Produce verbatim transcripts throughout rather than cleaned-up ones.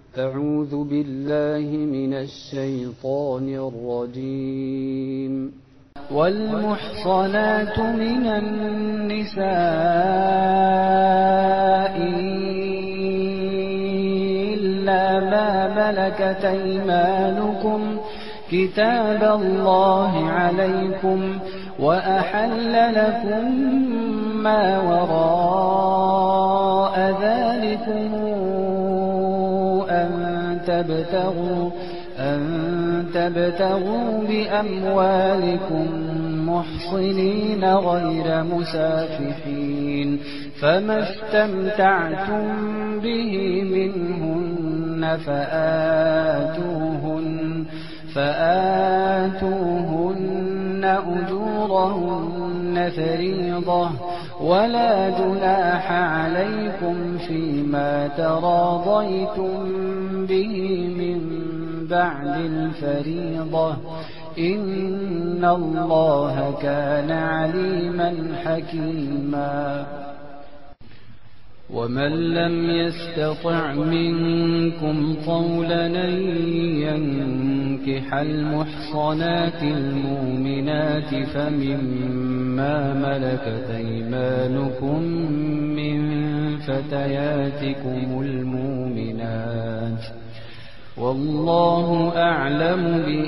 أعوذ بالله من الشيطان الرجيم. والمحصنات من النساء إلا ما ملكت أيمانكم كتاب الله عليكم وأحل لكم ما وراء ذلكم أن تبتغوا أن تبتغوا بأموالكم محصنين غير مسافحين، فما استمتعتم به منهن فآتوهن فآتوهن أجورهن فريضة، ولا جناح عليكم فيما تراضيتم به من بعد الفريضة، إن الله كان عليما حكيما. ومن لم يستطع منكم طولا أن ينكح المحصنات المؤمنات فمما ملكت أيمانكم من فتياتكم المؤمنات، والله أعلم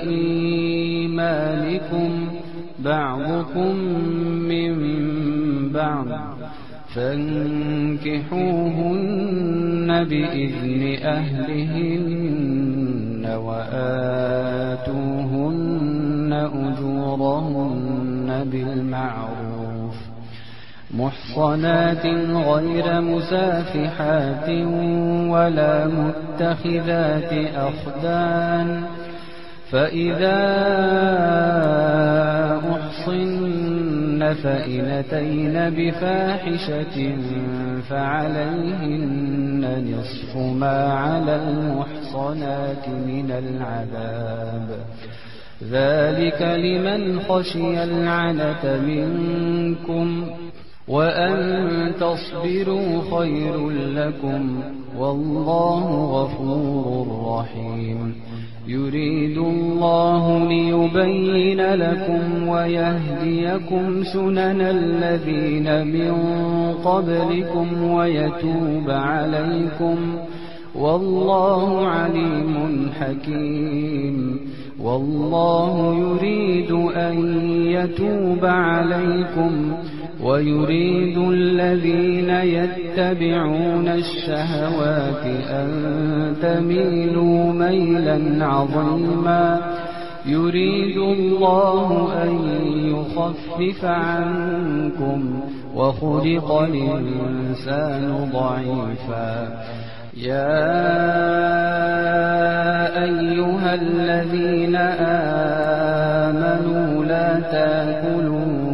بإيمانكم بعضكم من بعض، فانكحوهن بإذن أهلهن وآتوهن أجورهن بالمعروف محصنات غير مسافحات ولا متخذات أخدان، فإذا أحصن فإن أتين بفاحشة فعليهن نصف ما على المحصنات من العذاب، ذلك لمن خشي العنة منكم، وأن تصبروا خير لكم، والله غفور رحيم. يريد الله ليبين لكم ويهديكم سنن الذين من قبلكم ويتوب عليكم، والله عليم حكيم. والله يريد أن يتوب عليكم ويريد الذين يتبعون الشهوات أن تميلوا ميلا عظيما. يريد الله أن يخفف عنكم وخلق الإنسان ضعيفا. يا أيها الذين آمنوا لا تأكلوا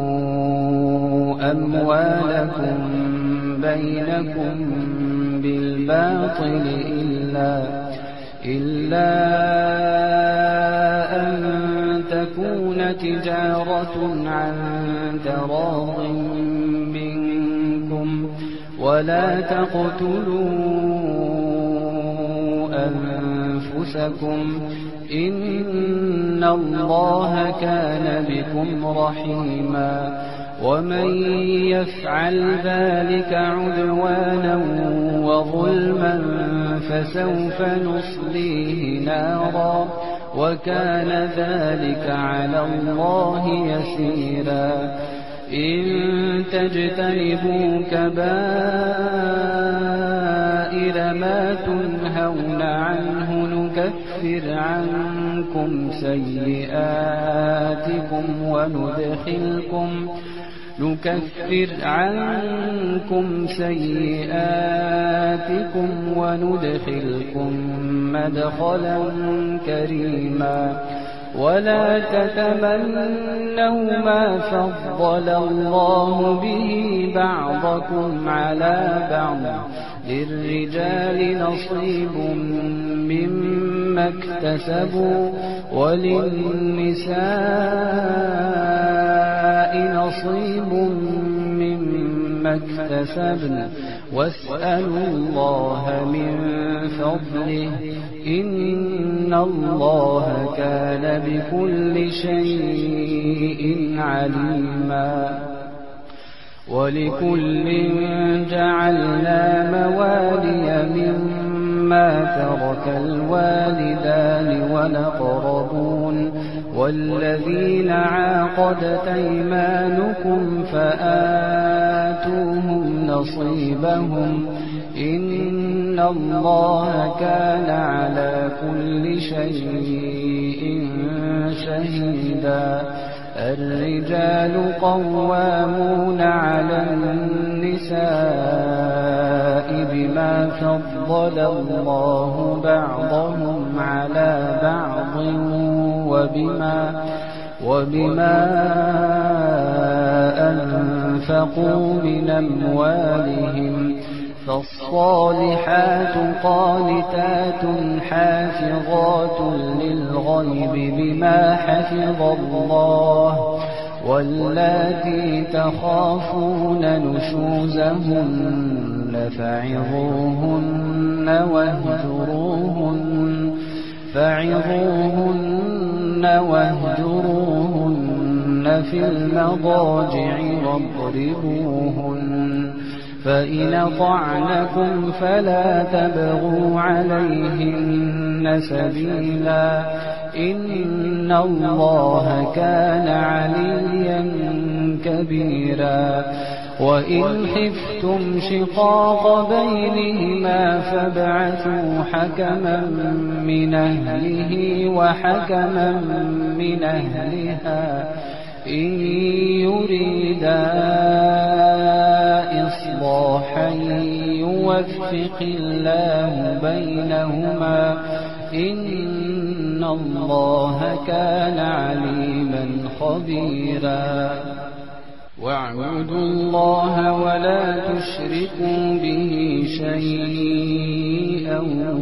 أموالكم بينكم بالباطل إلا, إلا أن تكون تجارة عن تراض منكم، ولا تقتلوا أنفسكم إن الله كان بكم رحيما. ومن يفعل ذلك عدوانا وظلما فسوف نصليه نارا، وكان ذلك على الله يسيرا. إن تجتنبوا كبائر ما تنهون عنه نكفر عنكم سيئاتكم وندخلكم نكفر عنكم سيئاتكم وندخلكم مدخلا كريما. ولا تتمنوا ما فضل الله به بعضكم على بعض، للرجال نصيب مما اكتسبوا وللنساء نصيب مما مما اكتسبن واسألوا الله من فضله إن الله كان بكل شيء عليما ولكل جعلنا موالي مما ترك الوالدان والأقربون والذين عاقدت أيمانكم فآتوهم نصيبهم إن الله كان على كل شيء شهيدا الرجال قوامون على النساء بما فضل الله بعضهم على بعض وبما, وبما أنفقوا من أموالهم فالصالحات قانتات حافظات للغيب بما حفظ الله واللاتي تخافون نشوزهن فعظوهن واهجروهن فعظوهن واهجروهن في المضاجع واضربوهن فإن طعنكم فلا تبغوا عليهن سبيلا إن الله كان عليا كبيرا وإن خفتم شقاق بينهما فابعثوا حكما من أهله وحكما من أهلها إن يريدا إصلاحا يوفق الله بينهما إن الله كان عليما خبيرا واعبدوا الله ولا تشركوا به شيئا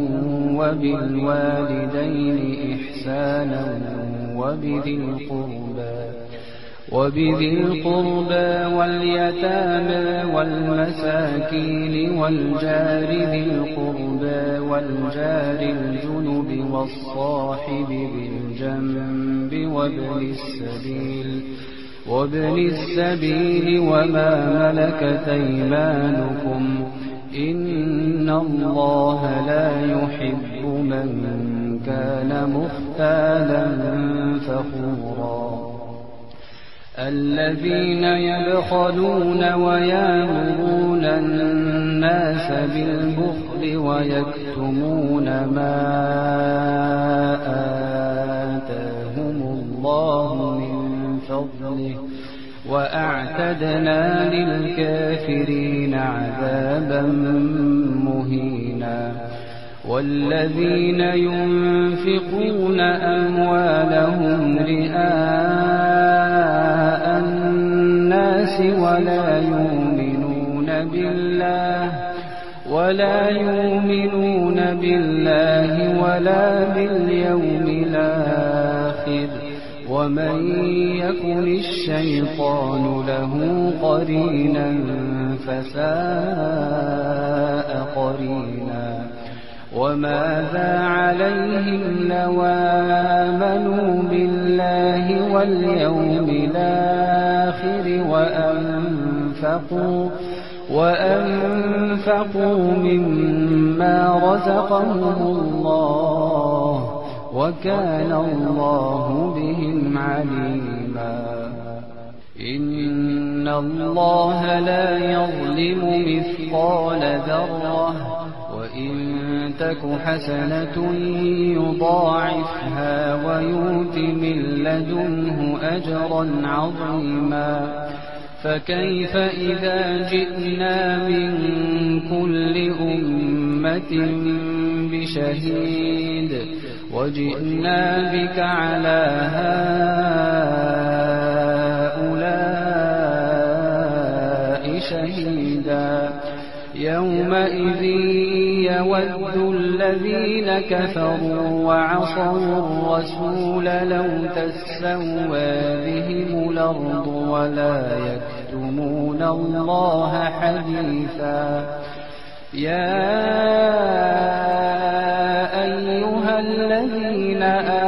وبالوالدين إحسانا وبذي القربى وبذي القربى واليتامى والمساكين والجار ذي القربى والجار الجنب والصاحب بالجنب وابن السبيل وابن السبيل وما ملكت أيمانكم إن الله لا يحب من كان مختالا فخورا الذين يبخلون ويأمرون الناس بالبخل ويكتمون ما آتاهم الله من فضله وأعتدنا للكافرين عذابا مهينا والذين ينفقون أموالهم رئاء الناس ولا يؤمنون بالله ولا يؤمنون بالله ولا باليوم الآخر ومن يكن الشيطان له قرينا فساء قرينا وماذا عليهم لو آمنوا بالله واليوم الآخر وأنفقوا وأنفقوا مما رزقهم الله وكان الله بهم عليما إن الله لا يظلم مثقال ذرة وإن تك حسنة يضاعفها ويؤت من لدنه أجرا عظيما فكيف إذا جئنا من كل أمة بشهيد وجئنا بك على هؤلاء شهيدا يومئذ يود الذين كفروا وعصوا الرسول لو تسوى بهم الأرض ولا يكتمون الله حديثا يا أيها الذين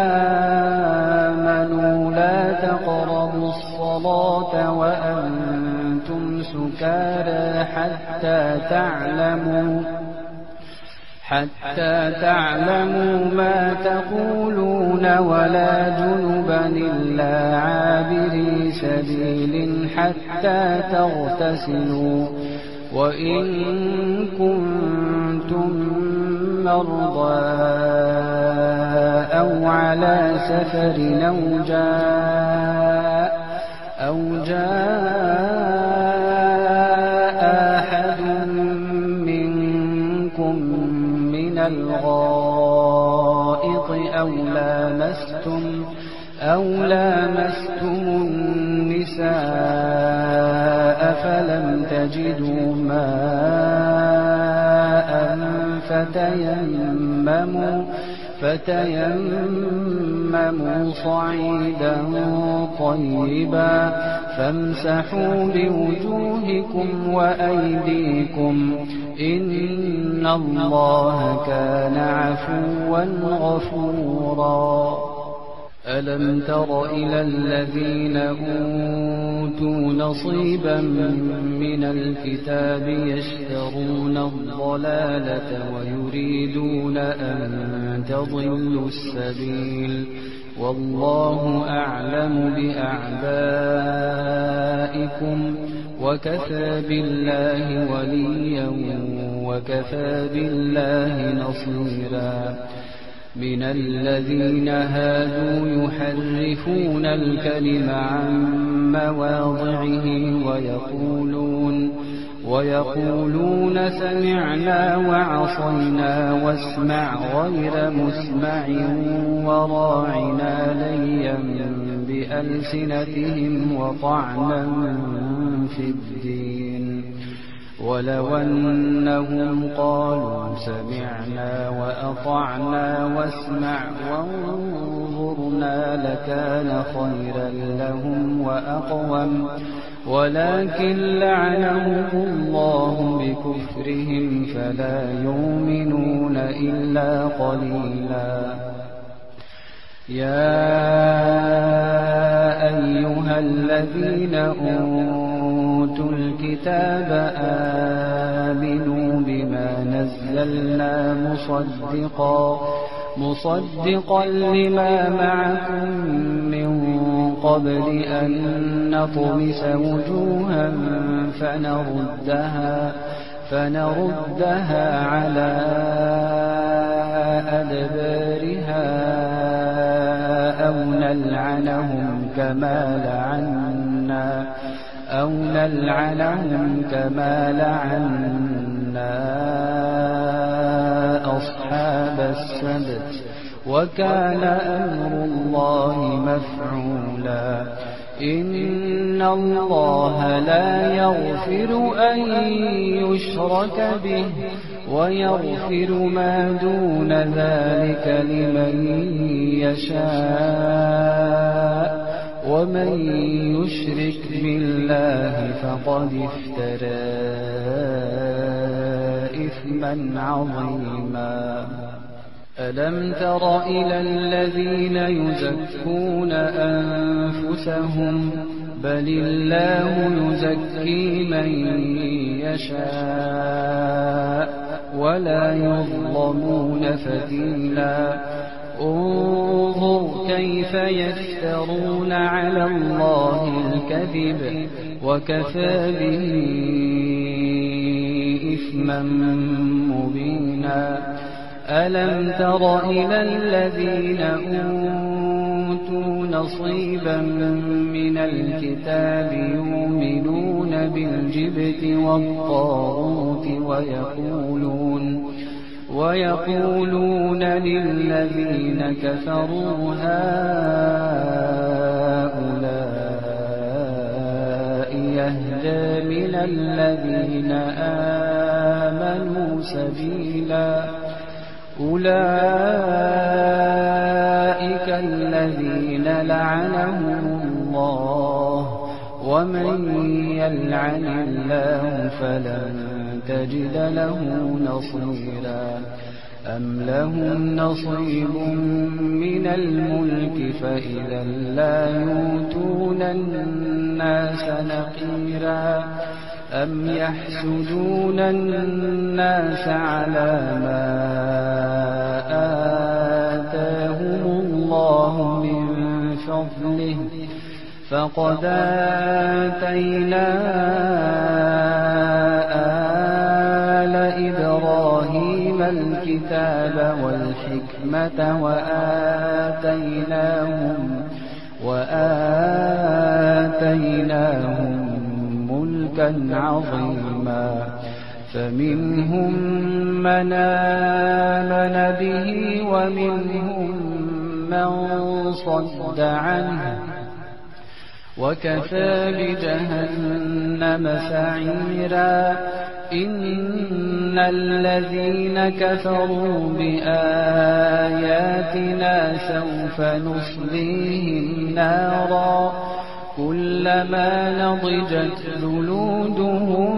آمنوا لا تقربوا الصلاة وأنتم سكارى حتى تعلموا حتى تعلموا ما تقولون ولا جنبا إلا عابري سبيل حتى تغتسلوا وإن كنتم مرضى أو على سفر أو جاء أو جاء أحد منكم من الغائط أو لامستم أو لامستم النساء فلم تجدوا ماء فتيمموا فتيمموا صعيدا طيبا فامسحوا بوجوهكم وأيديكم إن الله كان عفوا غفورا ألم تر إلى الذين أوتوا نصيبا من الكتاب يشترون الضلالة ويريدون أن تضلوا السبيل والله أعلم بأعدائكم وكفى بالله وليا وكفى بالله نصيرا من الذين هادوا يحرفون الكلم عن مواضعه ويقولون ويقولون سمعنا وعصينا واسمع غير مسمع وراعنا ليا بألسنتهم وطعنا في الدين ولو أنهم قالوا سمعنا وأطعنا واسمع وانظرنا لكان خيرا لهم وأقوم ولكن لعنهم الله بكفرهم فلا يؤمنون إلا قليلا يا أيها الذين أوتوا الكتاب آمنوا بما نزلنا مصدقا مصدقا لما معكم من قبل أن نطمس وجوها فنردها فنردها على أدبارها أو نلعنهم كما لعنا أو نلعنهم كما لعنا أصحاب السبت وكان أمر الله مفعولا إن الله لا يغفر أن يشرك به ويغفر ما دون ذلك لمن يشاء ومن يشرك بالله فقد افترى إثما عظيما ألم تر إلى الذين يزكون أنفسهم بل الله يزكي من يشاء ولا يظلمون فتيلا انظر كيف يفترون على الله الكذب وكفى به إثما مبينا ألم تر إلى الذين أوتوا نصيبا من الكتاب يؤمنون بالجبت والطاغوت ويقولون ويقولون للذين كفروا هؤلاء يهدى من الذين آمنوا سبيلا أولئك الذين لعنهم الله ومن يلعن الله فلن تجد له نصيرا أم لهم نصيب من الملك فإذا لا يؤتون الناس نقيرا أم يحسدون الناس على ما آتاهم الله من فضله فقد آتينا آل إبراهيم الكتاب والحكمة وآتيناهم وآتيناهم ملكا عظيما فمنهم من آمن به ومنهم من صد عنه وكفى بجهنم سعيرا إن الذين كفروا بآياتنا سوف نصليهم نارا كلما نضجت جلودهم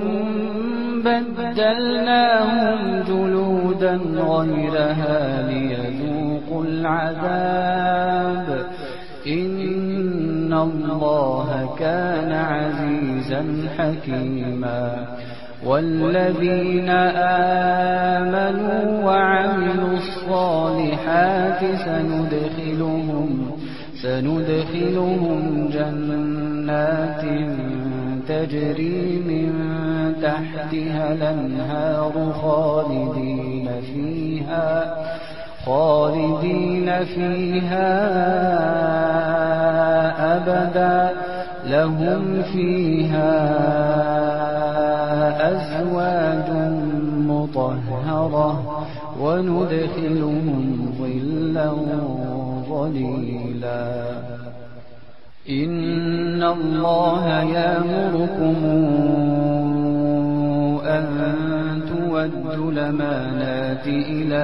بدلناهم جلودا غيرها ليذوقوا العذاب إن الله كان عزيزا حكيما والذين آمنوا وعملوا الصالحات سندخلهم سندخلهم جنات تجري من تحتها الأنهار خالدين فيها خالدين فيها أبدا لهم فيها أزواج مطهرة وندخلهم ظلا ظليلا إن الله يأمركم أن تؤدوا الأمانات إلى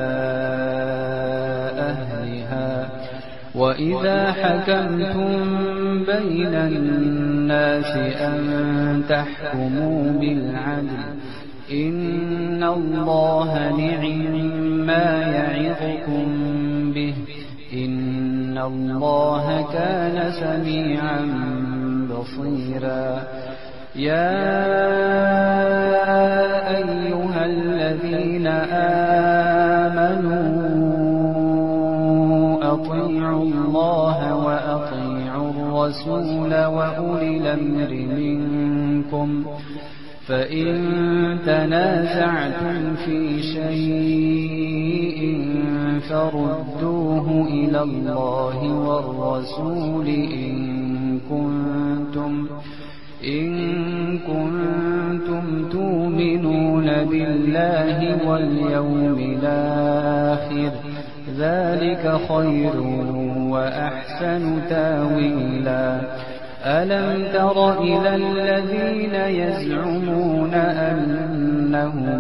أهلها وإذا حكمتم بين الناس أن تحكموا بالعدل إن الله نعم-ما يعظكم به إن الله كان سميعا بصيرا يا أيها الذين آمنوا أطيعوا الله وأطيعوا الرسول وأولي الأمر منكم فإن تنازعتم في شيء فردوه إلى الله والرسول إن كنتم إن كنتم تؤمنون بالله واليوم الآخر ذلك خير وأحسن تاويلا ألم تر إلى الذين يزعمون أنهم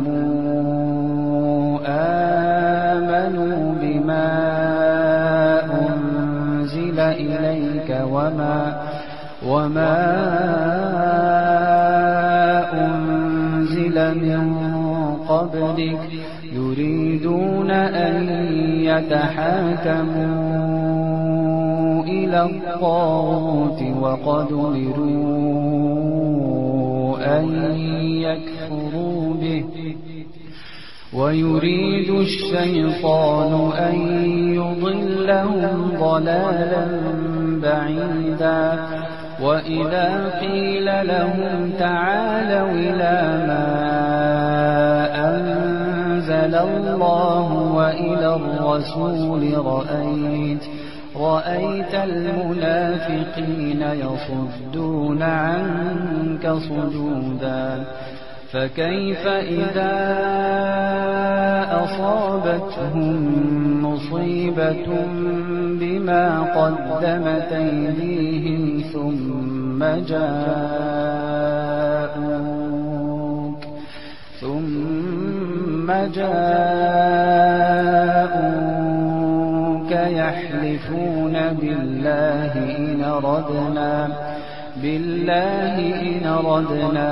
آمنوا بما أنزل إليك وما وما أنزل من قبلك يريدون أن يتحاكموا إلى الطاغوت وقد أمروا أن يكفروا به ويريد الشيطان أن يضلهم ضلالا بعيدا وإذا قيل لهم تعالوا إلى ما أنزل الله وإلى الرسول رأيت رأيت المنافقين يصدون عنك صدودا فكيف إذا أصابتهم مصيبة بما قدمت أيديهم ثم جاءوك ثم جاءوك يحلفون بالله إن أردنا بالله إن أردنا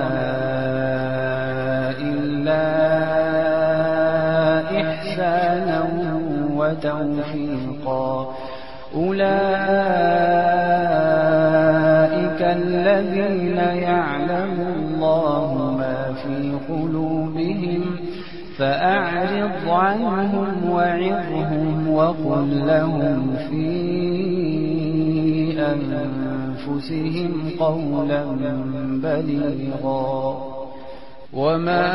إلا إحسانا وتوفيقا أولئك الذين يعلم الله ما في قلوبهم فأعرض عنهم وعظهم وقل لهم في أنفسهم قولا بليغا وما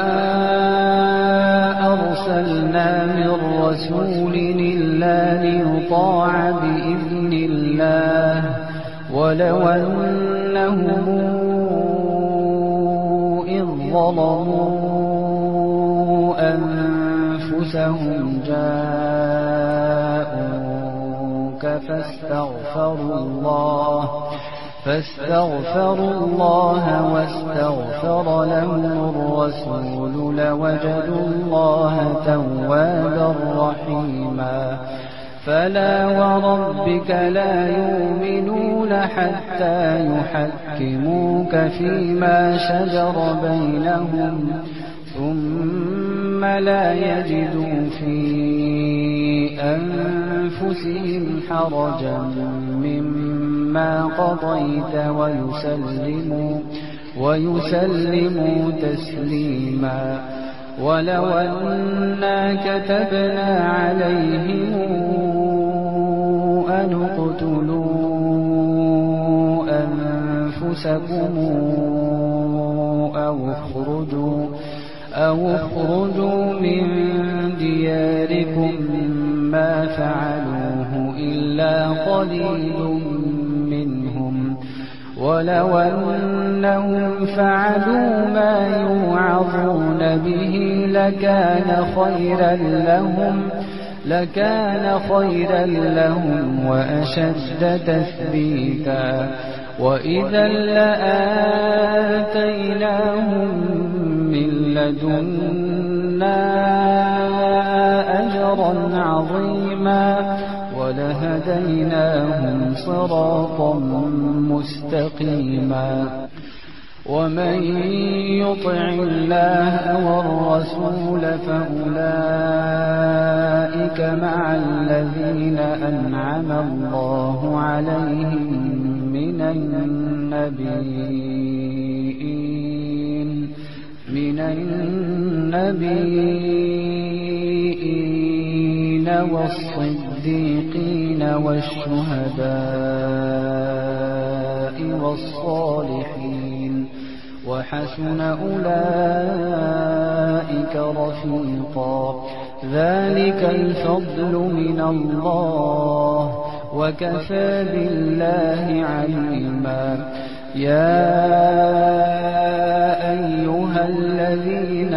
أرسلنا من رسول إلا ليطاع بإذن الله ولو أنهم إذ ظلموا أنفسهم جاءوك فاستغفروا الله فاستغفروا الله واستغفر لهم الرسول لوجدوا الله توابا رحيما فلا وربك لا يؤمنون حتى يحكموك فيما شجر بينهم ثم لا يجدوا في أنفسهم حرجا مما قضيت ويسلموا, ويسلموا تسليما ولو أنا كتبنا عليهم أن اقتلوا أنفسكم أو اخرجوا أو اخرجوا من دياركم ما فعلوه إلا قليل منهم ولو أنهم فعلوا ما يوعظون به لكان خيرا لهم لكان خيرا لهم وأشد تثبيتا وإذا لآتيناهم من لدنا أجرا عظيما ولهديناهم صراطا مستقيما ومن يطع الله والرسول فأولئك مع الذين أنعم الله عليهم من النبيين من النبيين والصديقين والشهداء والصالحين وحسن أولئك رفيقا ذلك الفضل من الله وكفى بالله عليما يا أيها الذين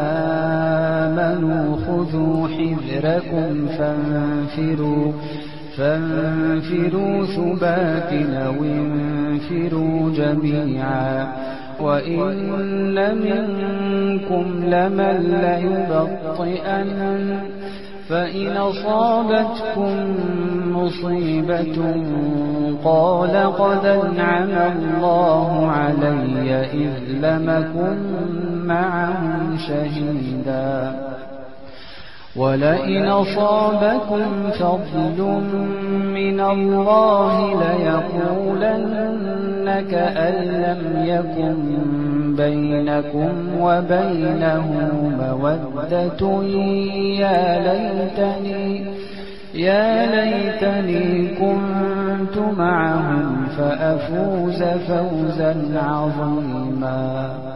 آمنوا خذوا حذركم فانفروا فانفروا ثبات أو انفروا جميعا وإن منكم لمن ليبطئن فإن أصابتكم مصيبة قال قد أنعم الله علي إذ لم أكن معهم شهيدا ولئن أصابكم فضل من الله ليقولن كأن لم يكن بينكم وبينه مودة يا ليتني يا ليتني كنت معهم فأفوز فوزا عظيما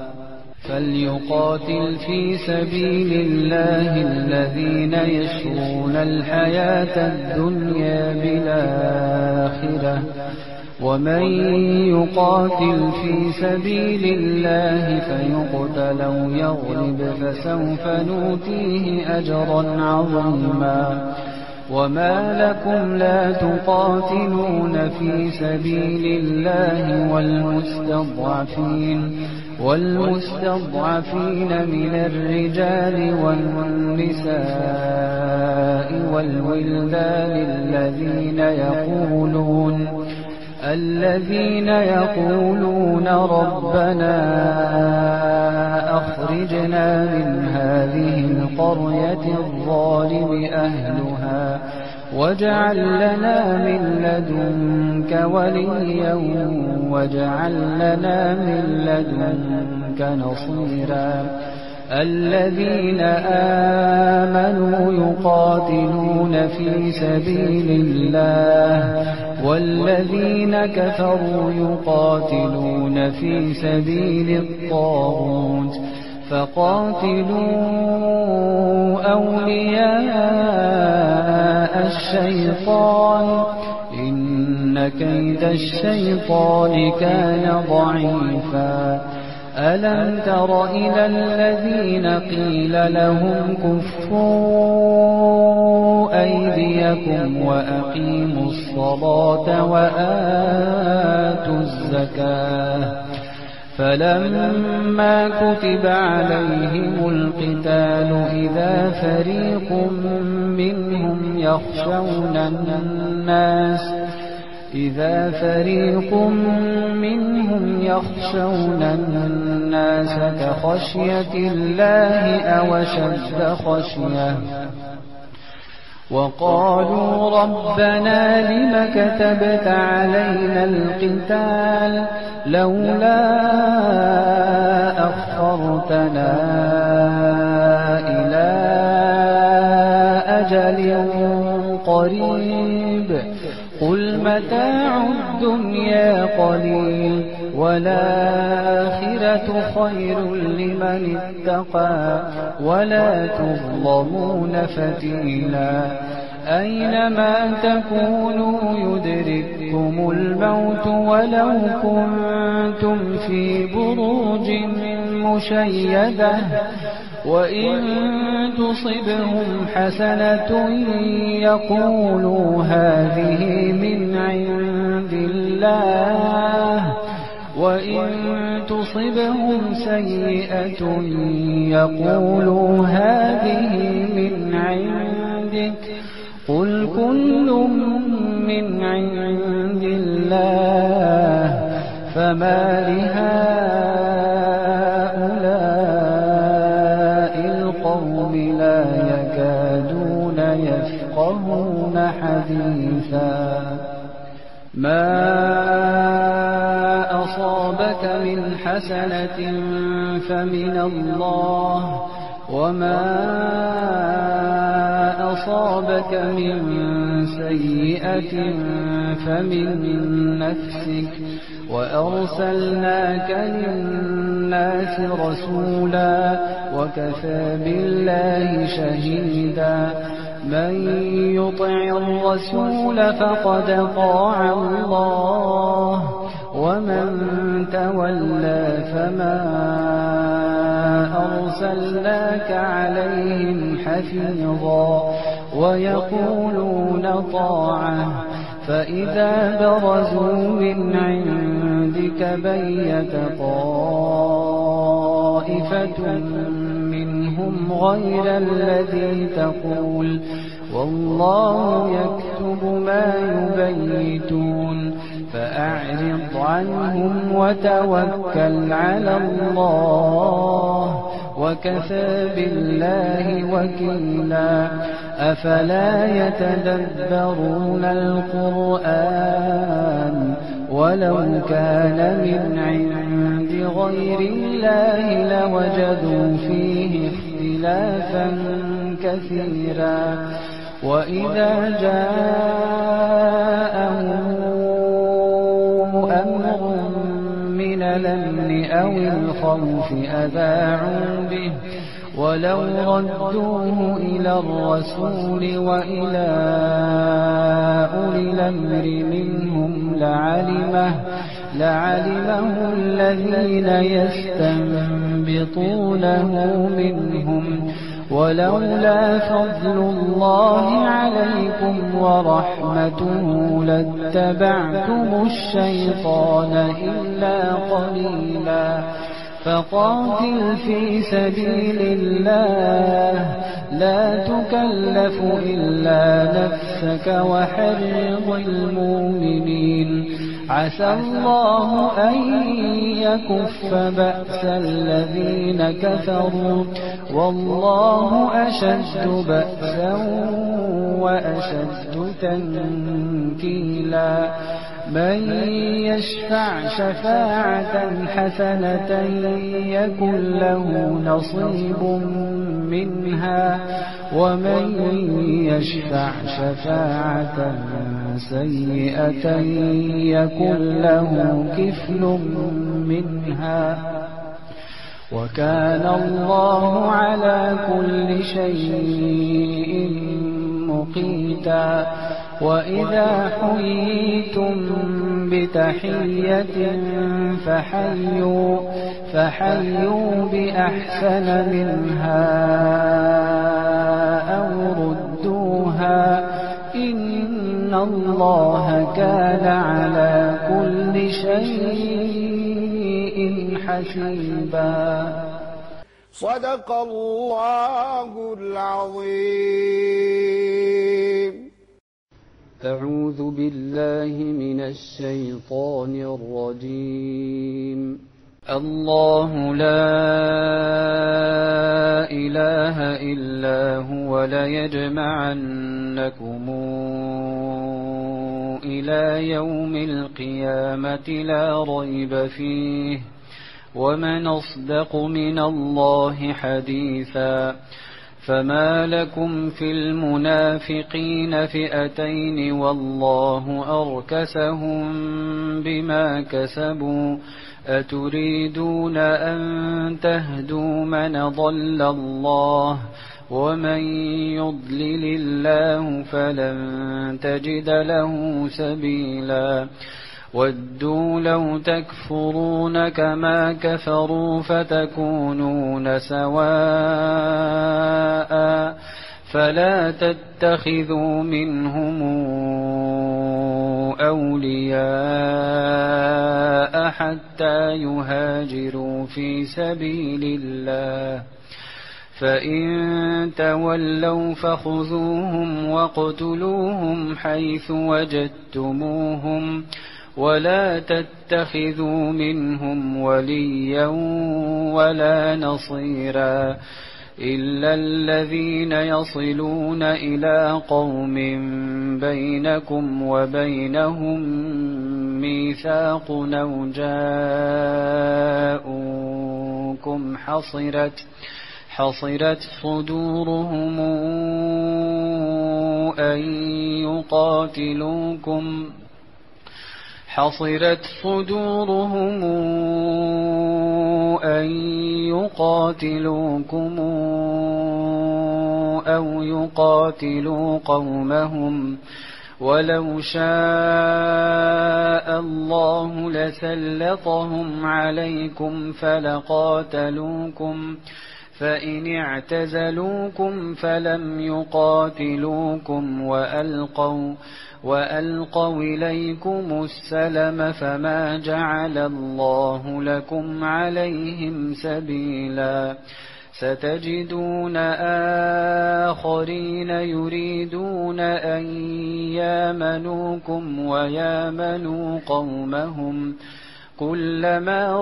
فليقاتل في سبيل الله الذين يشرون الحياة الدنيا بالآخرة ومن يقاتل في سبيل الله فيقتل أو يغلب فسوف نؤتيه أجرا عظيما وما لكم لا تقاتلون في سبيل الله والمستضعفين والمستضعفين من الرجال والنساء والولدان الذين يقولون الذين يقولون ربنا أخرجنا من هذه القرية الظالم أهلها واجعل لنا من لدنك وليا واجعل لنا من لدنك نصيرا الذين آمنوا يقاتلون في سبيل الله والذين كفروا يقاتلون في سبيل الطاغوت فقاتلوا أولياء الشيطان إن كيد الشيطان كان ضعيفا ألم تر إلى الذين قيل لهم كفوا أيديكم وأقيموا الصلاة وآتوا الزكاة فلما كتب عليهم القتال إذا فريق منهم يخشون الناس إذا فريق منهم يخشون الناس كخشية الله أو أشد خشية وقالوا ربنا لم كتبت علينا القتال لولا أخرتنا إلى أجل قريب قل متاع الدنيا قليل والآخرة خير لمن اتقى ولا تظلمون فتيلا أينما تكونوا يدرككم الموت ولو كنتم في بروج مشيدة وإن تصبهم حسنة يقولوا هذه من عند الله وإن تصبهم سيئة يقولوا هذه من عندك قل كل من عند الله فما لهؤلاء القوم لا يكادون يفقهون حديثا ما أصابك من حسنة فمن الله وما أصابك من سيئة فمن نفسك وأرسلناك للناس رسولا وكفى بالله شهيدا من يطع الرسول فقد طاع الله ومن تولى فما أرسلناك عليهم حفيظا ويقولون طاعة فإذا برزوا من عندك بيت طائفة منهم غير الذي تقول والله يكتب ما يبيتون فأعرض عنهم وتوكل على الله وكفى بالله وكيلا أفلا يتدبرون القرآن ولو كان من عند غير الله لوجدوا فيه اختلافا كثيرا وإذا جاءهم أمر من الأمن أو الخوف أذاعوا به ولو ردوه إلى الرسول وإلى أولي الأمر منهم لعلمه لعلمه الذين يستنبطونه منهم ولولا فضل الله عليكم ورحمته لاتبعتم الشيطان إلا قليلا فقاتل في سبيل الله لا تكلف إلا نفسك وحرض المؤمنين عسى الله أن يكف بأس الذين كفروا والله أشد بأسا وأشد تنكيلا من يشفع شفاعة حسنة يكن له نصيب منها ومن يشفع شفاعة سيئة يكن له كفل منها وكان الله على كل شيء مقيتا وإذا حييتم بتحية فحيوا, فحيوا بأحسن منها أو ردوها إن الله كان على كل شيء حسيبا. صدق الله العظيم. أعوذ بالله من الشيطان الرجيم. الله لا إله إلا هو ليجمعنكم إلى يوم القيامة لا ريب فيه ومن أصدق من الله حديثا. فما لكم في المنافقين فئتين والله أركسهم بما كسبوا أتريدون أن تهدوا من ضل الله ومن يضلل الله فلن تجد له سبيلا. ودوا لو تكفرون كما كفروا فتكونون سواء فلا تتخذوا منهم أولياء حتى يهاجروا في سبيل الله فإن تولوا فخذوهم واقتلوهم حيث وجدتموهم ولا تتخذوا منهم وليا ولا نصيرا إلا الذين يصلون إلى قوم بينكم وبينهم ميثاق أو جاءوكم حصرت حصرت صدورهم أن يقاتلوكم حصرت صدورهم أن يقاتلوكم أو يقاتلوا قومهم ولو شاء الله لسلطهم عليكم فلقاتلوكم فإن اعتزلوكم فلم يقاتلوكم وألقوا وألقوا إليكم السلم فما جعل الله لكم عليهم سبيلا. ستجدون آخرين يريدون أن يامنوكم ويامنوا قومهم كلما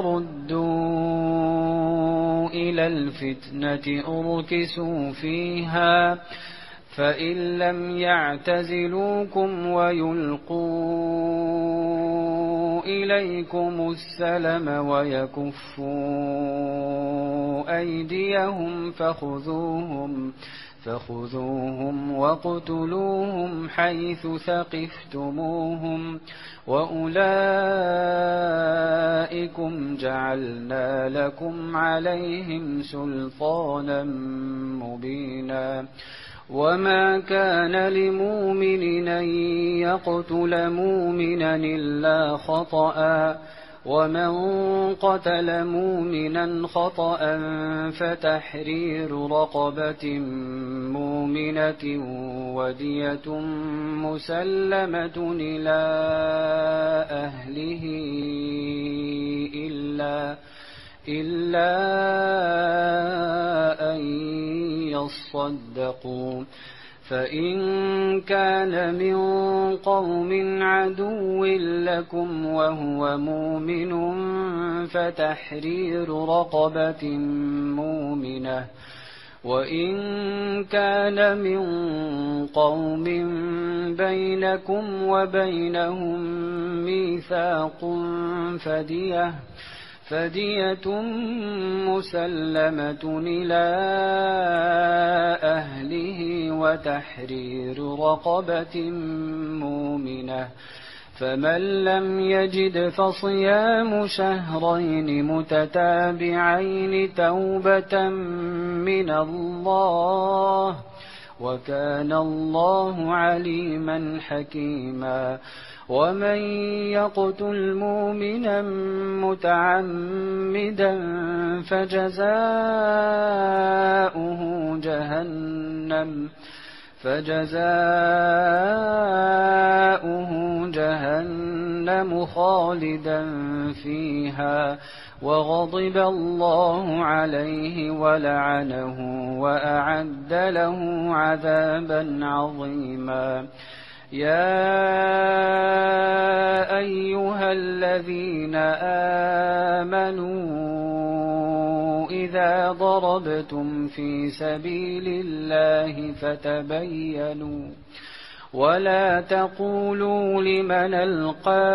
ردوا إلى الفتنة أركسوا فيها فإن لم يعتزلوكم ويلقوا إليكم السلم ويكفوا أيديهم فخذوهم فخذوهم واقتلوهم حيث ثقفتموهم وأولئكم جعلنا لكم عليهم سلطانا مبينا. وما كان لمؤمن أن يقتل مؤمنا إلا خطأ ومن قتل مؤمنا خطأ فتحرير رقبة مؤمنة ودية مسلمة إلى أهله إلا إلا أن يصدقوا. فإن كان من قوم عدو لكم وهو مؤمن فتحرير رقبة مؤمنة، وإن كان من قوم بينكم وبينهم ميثاق فدية فدية مسلمة إلى أهله وتحرير رقبة مؤمنة، فمن لم يجد فصيام شهرين متتابعين توبة من الله، وكان الله عليما حكيما. ومن يقتل مؤمنا متعمدا فجزاؤه جهنم فجزاؤه جهنم خالدا فيها وغضب الله عليه ولعنه وأعد له عذابا عظيما. يا أيها الذين آمنوا إذا ضربتم في سبيل الله فتبينوا ولا تقولوا لمن ألقى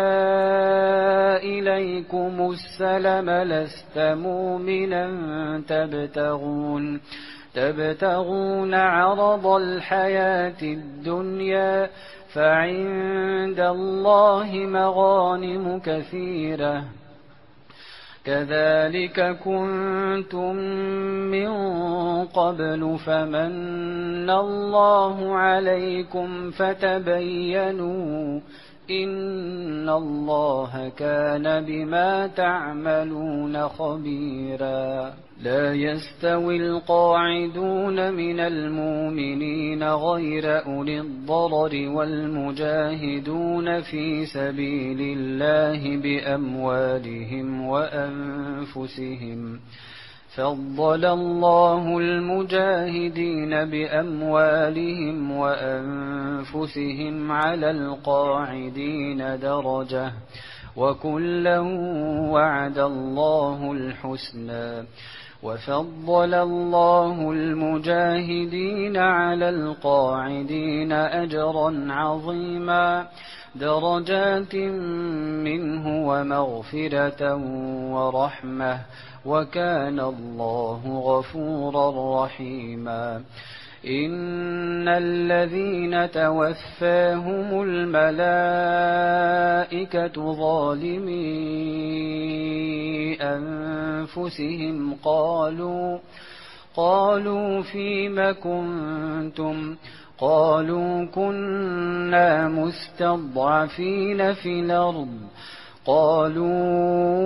إليكم السلم لست مؤمنا تبتغون تبتغون عرض الحياة الدنيا فعند الله مغانم كثيرة كذلك كنتم من قبل فمن الله عليكم فتبينوا إن الله كان بما تعملون خبيرا. لا يستوي القاعدون من المؤمنين غير أولي الضرر والمجاهدون في سبيل الله بأموالهم وأنفسهم، فضل الله المجاهدين بأموالهم وأنفسهم على القاعدين درجة، وكلا وعد الله الحسنى، وفضل الله المجاهدين على القاعدين أجرا عظيما درجات منه ومغفرة ورحمة، وكان الله غفورا رحيما. إن الذين توفاهم الملائكة ظالمي أنفسهم قالوا قالوا فيم كنتم قالوا كنا مستضعفين في الأرض قالوا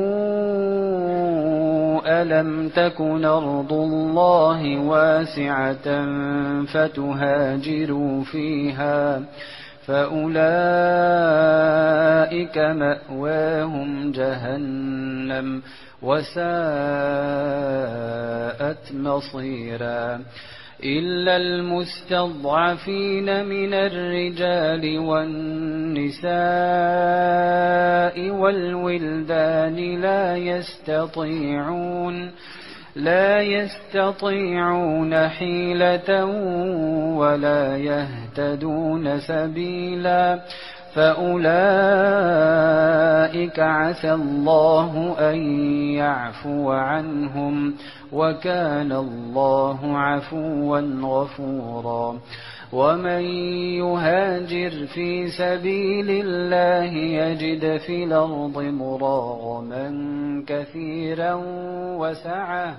ألم تكن أرض الله واسعة فتهاجروا فيها فأولئك مأواهم جهنم وساءت مصيرا. إلا المستضعفين من الرجال والنساء والولدان لا يستطيعون لا يستطيعون حيلة ولا يهتدون سبيلا، فأولئك عسى الله أن يعفو عنهم، وكان الله عفوا غفورا. ومن يهاجر في سبيل الله يجد في الأرض مراغما كثيرا وسعة،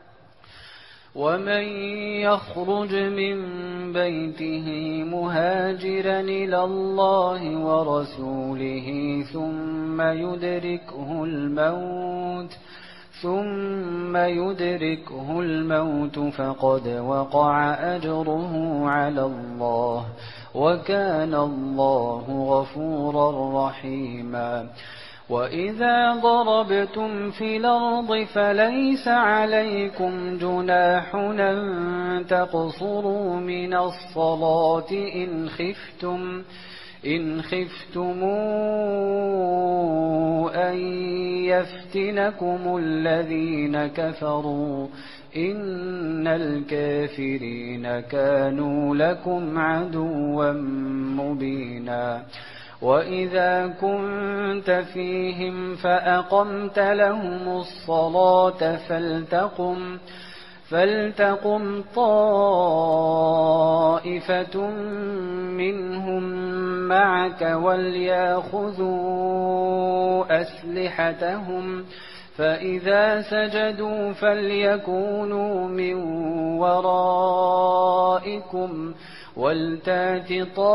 ومن يخرج من بيته مهاجرا إلى الله ورسوله ثم يدركه الموت ثم يدركه الموت فقد وقع أجره على الله، وكان الله غفورا رحيما. وإذا ضربتم في الأرض فليس عليكم جناح أن تقصروا من الصلاة إن خفتم إن خفتم أن يفتنكم الذين كفروا إن الكافرين كانوا لكم عدوا مبينا وإذا كنت فيهم فأقمت لهم الصلاة فلتقم فلتقم طائفة منهم معك وليأخذوا أسلحتهم فإذا سجدوا فليكونوا من ورائكم ولتات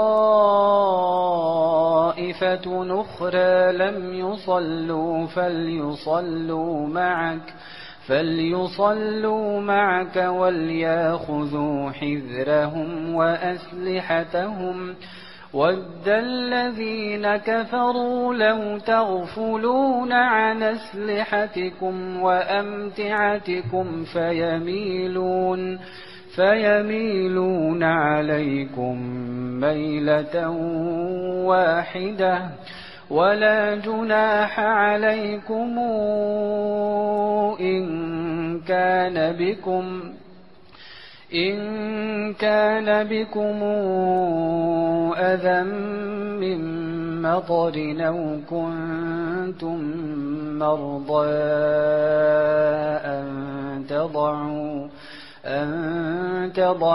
طائفة أخرى لم يصلوا فليصلوا معك فليصلوا معك وليأخذوا حذرهم وأسلحتهم ود الذين كفروا لو تغفلون عن أسلحتكم وأمتعتكم فيميلون فيميلون عليكم ميلة واحدة ولا جناح عليكم إن كان بكم إن كان بكم أذى من مطر أو كنتم مرضى أن تضعوا أن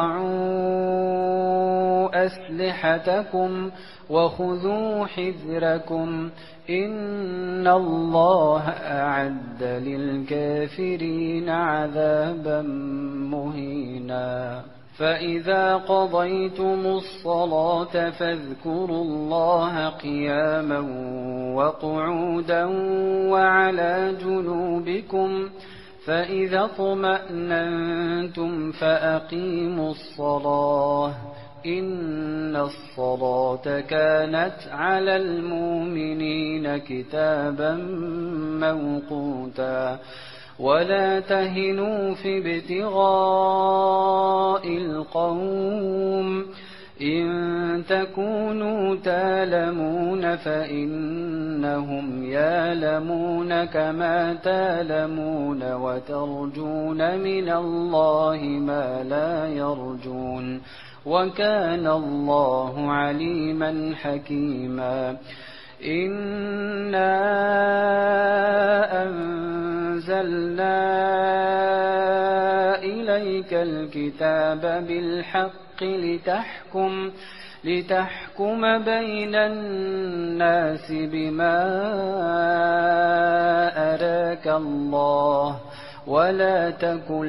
تضعوا أسلحتكم وخذوا حذركم إن الله أعد للكافرين عذابا مهينا فإذا قضيتم الصلاة فاذكروا الله قياما وقعودا وعلى جنوبكم فإذا اطمأننتم فأقيموا الصلاة إن الصلاة كانت على المؤمنين كتابا موقوتا ولا تهنوا في ابتغاء القوم إن تكونوا تالمون فإنهم يالمون كما تالمون وترجون من الله ما لا يرجون وكان الله عليما حكيما إنا أنزلنا إليك الكتاب بالحق لتحكم لتحكم بين الناس بما أراك الله ولا تكن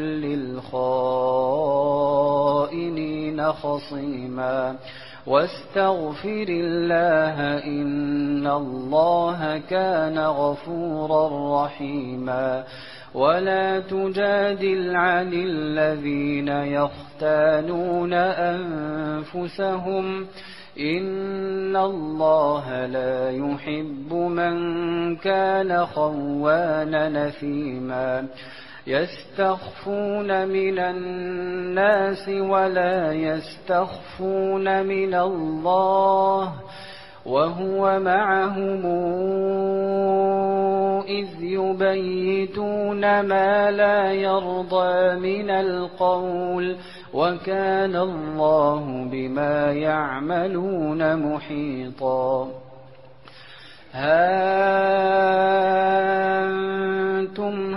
للخائنين خصيما واستغفر الله إن الله كان غفورا رحيما ولا تجادل عن الذين يختانون أنفسهم إن الله لا يحب من كان خوانا نثيما يستخفون من الناس ولا يستخفون من الله وهو معهم إذ يبيتون ما لا يرضى من القول وكان الله بما يعملون محيطا ها أنتم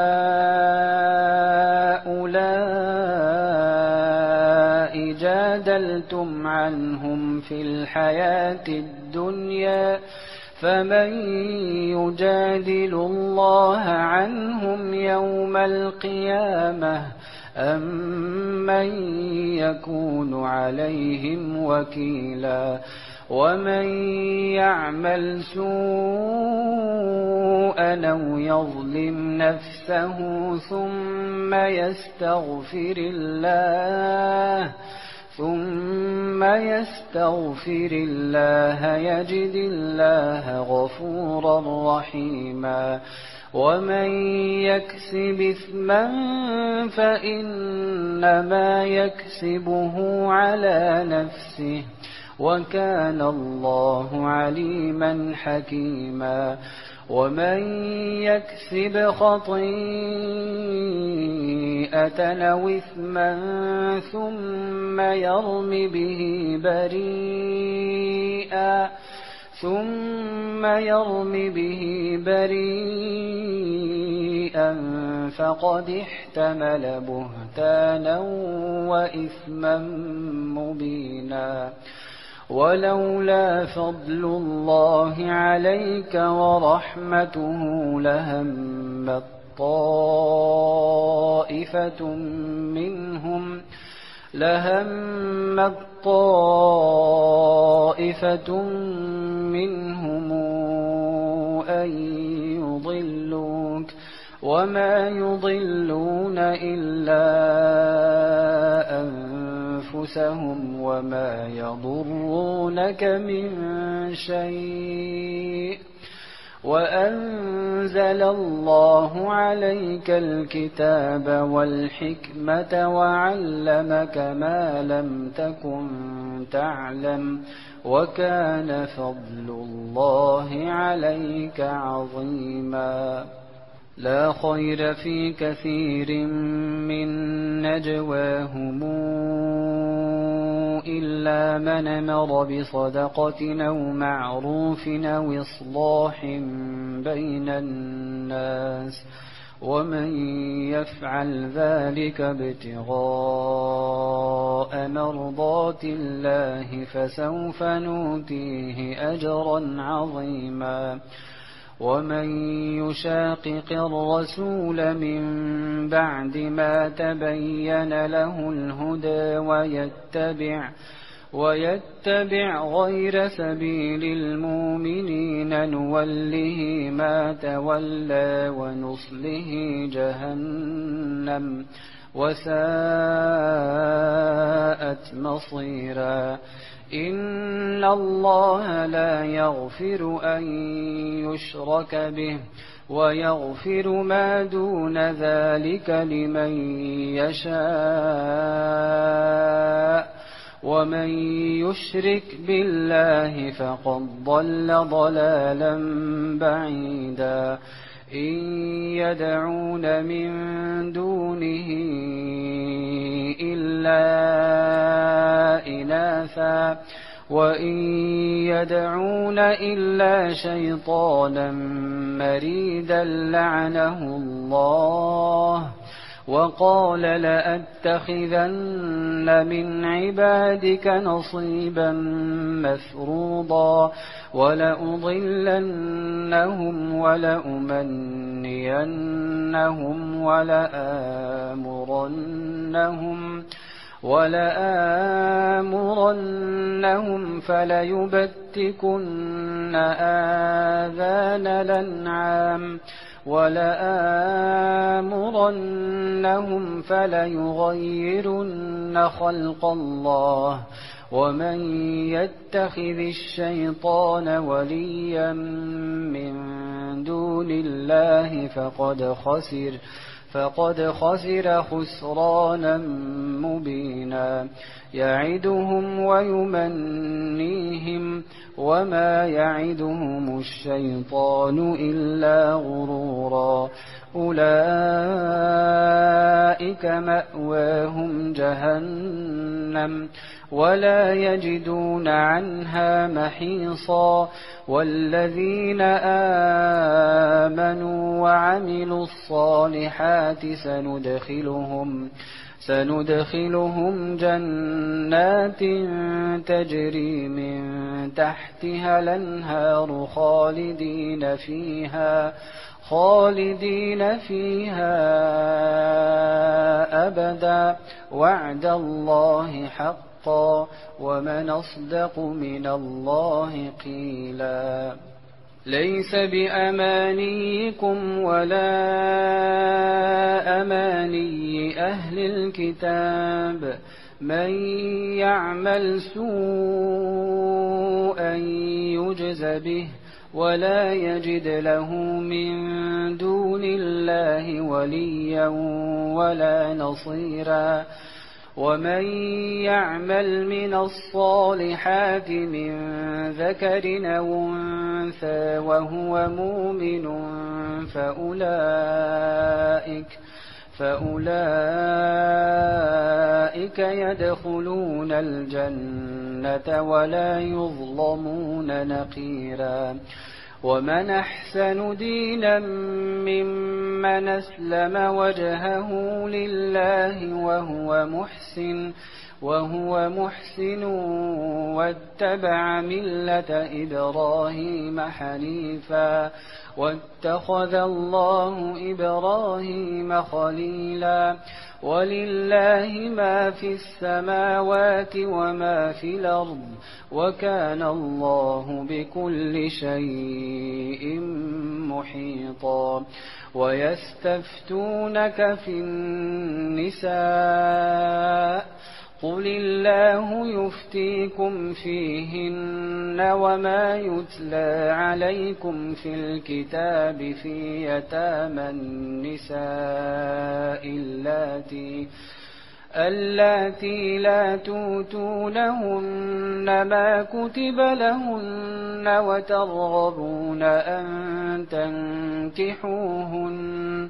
هؤلاء جادلتم عنهم في الحياة الدنيا فمن يجادل الله عنهم يوم القيامة أم من يكون عليهم وكيلا ومن يعمل سوءا أو يظلم نفسه ثم يستغفر الله ثم يستغفر الله يجد الله غفورا رحيما ومن يكسب إثما فإنما يكسبه على نفسه وكان الله عليما حكيما ومن يكسب خطيئة أو إثما ثم يرم به بريئا ثم يرم به بريئا فقد احتمل بهتانا وإثما مبينا ولولا فضل الله عليك ورحمته لهمت طائفة منهم لهمت طائفة منهم أن يضلوك وما يضلون إلا أنفسهم وما يضرونك من شيء وأنزل الله عليك الكتاب والحكمة وعلمك ما لم تكن تعلم وكان فضل الله عليك عظيما لا خير في كثير من نجواهم إلا من أمر بصدقة أو معروف أو إصلاح بين الناس ومن يفعل ذلك ابتغاء مرضات الله فسوف نؤتيه أجرا عظيما ومن يشاقق الرسول من بعد ما تبين له الهدى ويتبع ويتبع غير سبيل المؤمنين نوله ما تولى ونصله جهنم وساءت مصيرا إن الله لا يغفر أن يشرك به ويغفر ما دون ذلك لمن يشاء ومن يشرك بالله فقد ضل ضلالا بعيدا إن يدعون من دونه إلا إناثا وإن يدعون إلا شيطانا مريدا لعنه الله وقال لأتخذن من عبادك نصيبا مفروضا ولأضلنهم ولأمنينهم ولآمرنهم ولآمرنهم فليبتكن آذان الأنعام ولآمرنهم فليغيرن خلق الله ومن يتخذ الشيطان وليا من دون الله فقد خسر فقد خسر خسرانا مبينا يعدهم ويمنيهم وما يعدهم الشيطان إلا غرورا أولئك مأواهم جهنم ولا يجدون عنها محيصا والذين آمنوا وعملوا الصالحات سندخلهم سندخلهم جنات تجري من تحتها الأنهار خالدين فيها خالدين فيها أبدا وعد الله حقا ومن أصدق من الله قيلا ليس بأمانيكم ولا أماني أهل الكتاب من يعمل سوءا يجز به ولا يجد له من دون الله وليا ولا نصيرا ومن يعمل من الصالحات من ذكر أو أنثى وهو مؤمن فأولئك فأولئك يدخلون الجنة ولا يظلمون نقيرا ومن أحسن دينا ممن أسلم وجهه لله وهو محسن وهو محسن واتبع ملة إبراهيم حنيفا واتخذ الله إبراهيم خليلا ولله ما في السماوات وما في الأرض وكان الله بكل شيء محيطا ويستفتونك في النساء قل الله يفتيكم فيهن وما يتلى عليكم في الكتاب في يتامى النساء اللاتي اللاتي لا توتونهن ما كتب لهن وترغبون أن تنكحوهن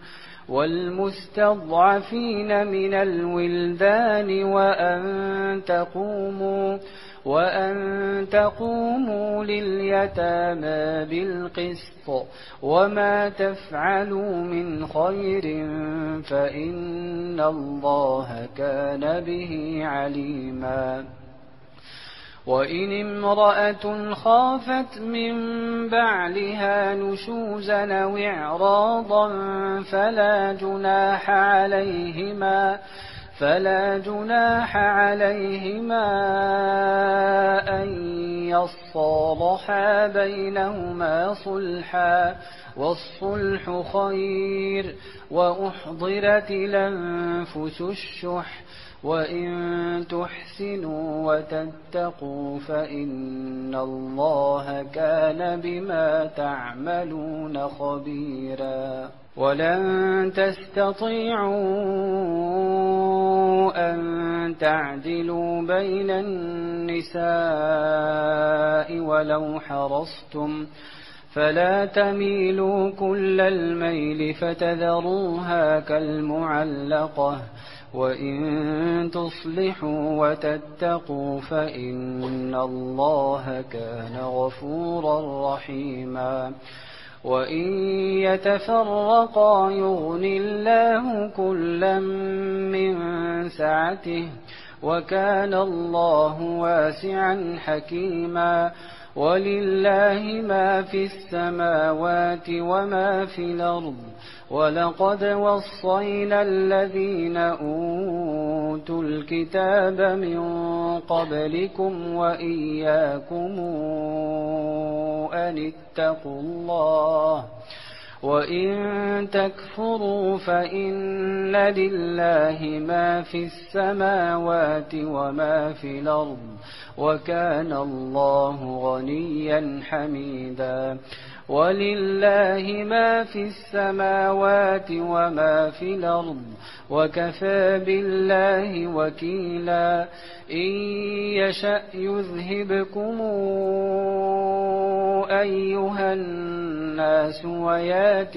والمستضعفين من الولدان وأن تقوموا وأن تقوموا لليتامى بالقسط وما تفعلوا من خير فإن الله كان به عليما وإن امرأة خافت من بعلها نشوزا أو إعراضا فلا جناح عليهما فلا جناح عليهما أن يصالحا بينهما صلحا والصلح خير وأحضرت الأنفس الشح وإن تحسنوا وتتقوا فإن الله كان بما تعملون خبيرا ولن تستطيعوا أن تعدلوا بين النساء ولو حرصتم فلا تميلوا كل الميل فتذروها كالمعلقة وإن تصلحوا وتتقوا فإن الله كان غفورا رحيما وإن يتفرقا يغن الله كلا من سعته وكان الله واسعا حكيما ولله ما في السماوات وما في الأرض ولقد وصينا الذين أوتوا الكتاب من قبلكم وإياكم أن اتقوا الله وإن تكفروا فإن لله ما في السماوات وما في الأرض وكان الله غنيا حميدا ولله ما في السماوات وما في الأرض وكفى بالله وكيلا إن يشأ يذهبكم أيها الناس ويات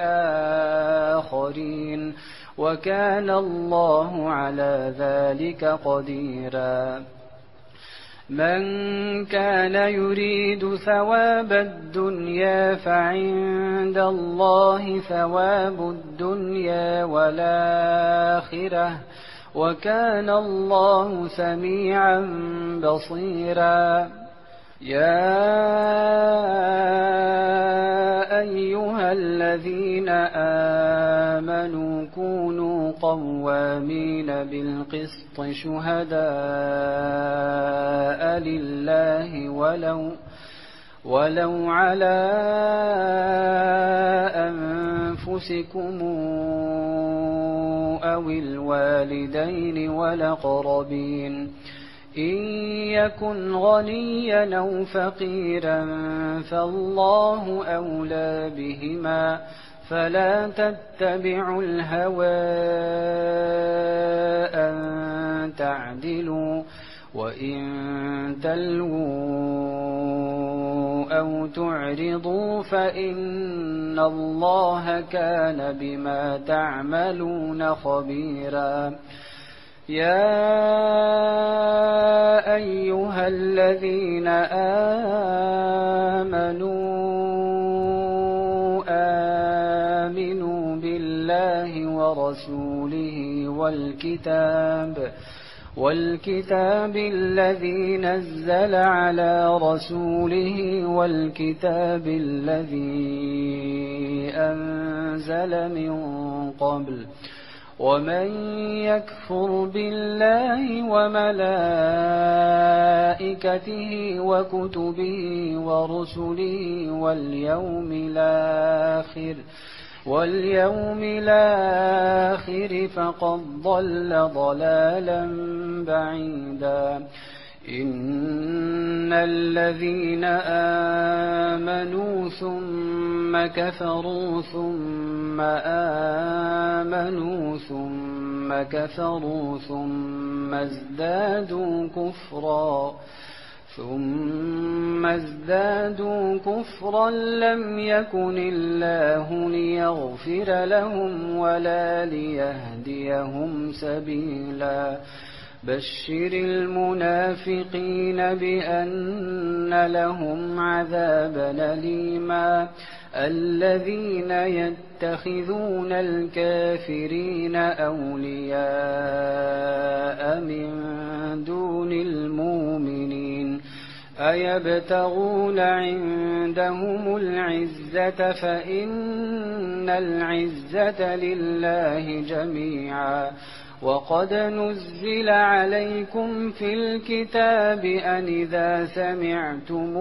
بآخرين وكان الله على ذلك قديرا من كان يريد ثواب الدنيا فعند الله ثواب الدنيا والآخرة وكان الله سميعا بصيرا يا أيها الذين آمنوا كونوا قوامين بالقسط شهداء لله ولو ولو على أنفسكم أو الوالدين والأقربين إن يكن غنيا أو فقيرا فالله أولى بهما فلا تتبعوا الهوى أن تعدلوا وإن تلووا أو تعرضوا فإن الله كان بما تعملون خبيرا يا أيها الذين آمنوا آمنوا بالله ورسوله والكتاب والكتاب الذي نزل على رسوله والكتاب الذي أنزل من قبل ومن يكفر بالله وملائكته وكتبه ورسله واليوم الآخر واليوم الآخر فقد ضل ضلالا بعيدا إن الذين آمنوا ثم كفروا ثم آمنوا ثم كفروا ثم ازدادوا كفرا ثم ازدادوا كفرا لم يكن الله ليغفر لهم ولا ليهديهم سبيلا بشر المنافقين بأن لهم عذابا أليما الذين يتخذون الكافرين أولياء من دون المؤمنين أيبتغون عندهم العزة فإن العزة لله جميعا وقد نزل عليكم في الكتاب أن إذا سمعتم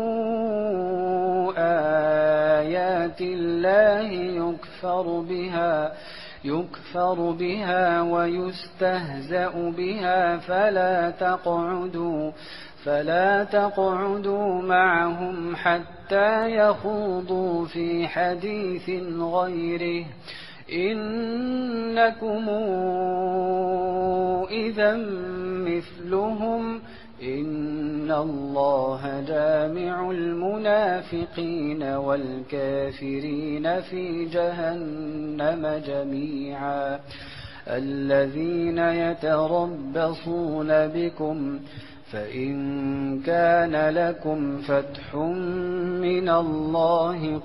آيات الله يكفر بها يكفر بها ويستهزأ بها فلا تقعدوا فلا تقعدوا معهم حتى يخوضوا في حديث غيره إنكم إذا مثلهم إن الله جامع المنافقين والكافرين في جهنم جميعا الذين يتربصون بكم فإن كان لكم فتح من الله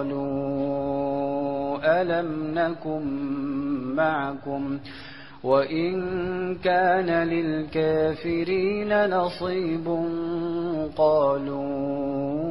قالوا ألم نكن معكم وإن كان للكافرين نصيب قالوا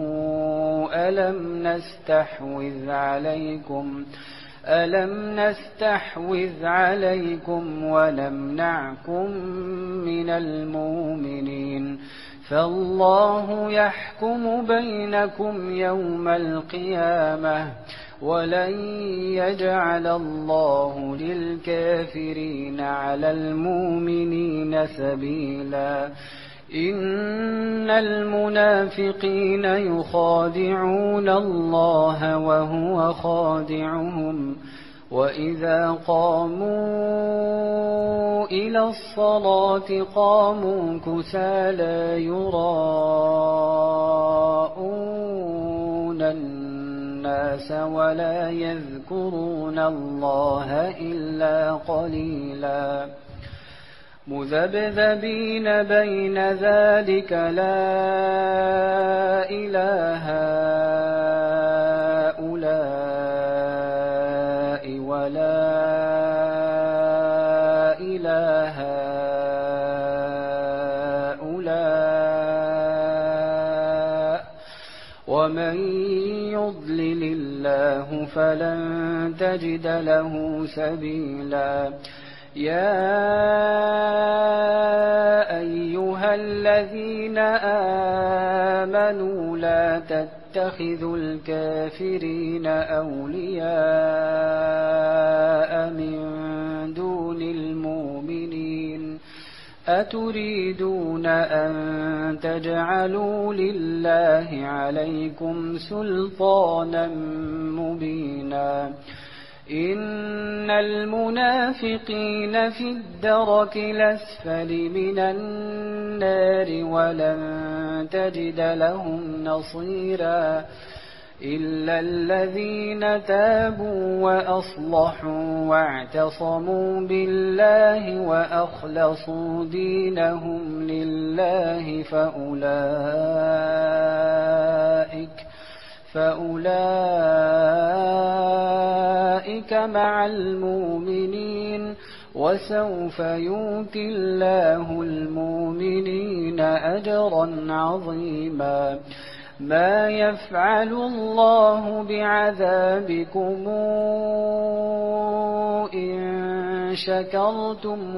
ألم نستحوذ عليكم ألم نستحوذ عليكم ونمنعكم من المؤمنين فالله يحكم بينكم يوم القيامة ولن يجعل الله للكافرين على المؤمنين سبيلا إن المنافقين يخادعون الله وهو خادعهم وإذا قاموا إلى الصلاة قاموا كسالى يراءون الناس ولا يذكرون الله إلا قليلا مذبذبين بين ذلك لا إله هؤلاء ولا إله هؤلاء ومن يضلل الله فلن تجد له سبيلا يا أيها الذين آمنوا لا تتبعوا تتخذوا الكافرين أولياء من دون المؤمنين أتريدون أن تجعلوا لله عليكم سلطانا مبينا إن المنافقين في الدرك الأسفل من النار ولن تجد لهم نصيرا إلا الذين تابوا وأصلحوا واعتصموا بالله وأخلصوا دينهم لله فأولئك فأولئك مع المؤمنين وسوف يؤتي الله المؤمنين أجرا عظيما ما يفعل الله بعذابكم إن شكرتم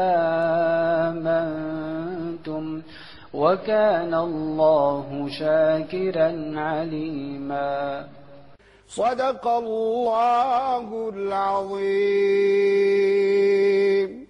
وآمنتم وكان الله شاكرا عليما. صدق الله العظيم.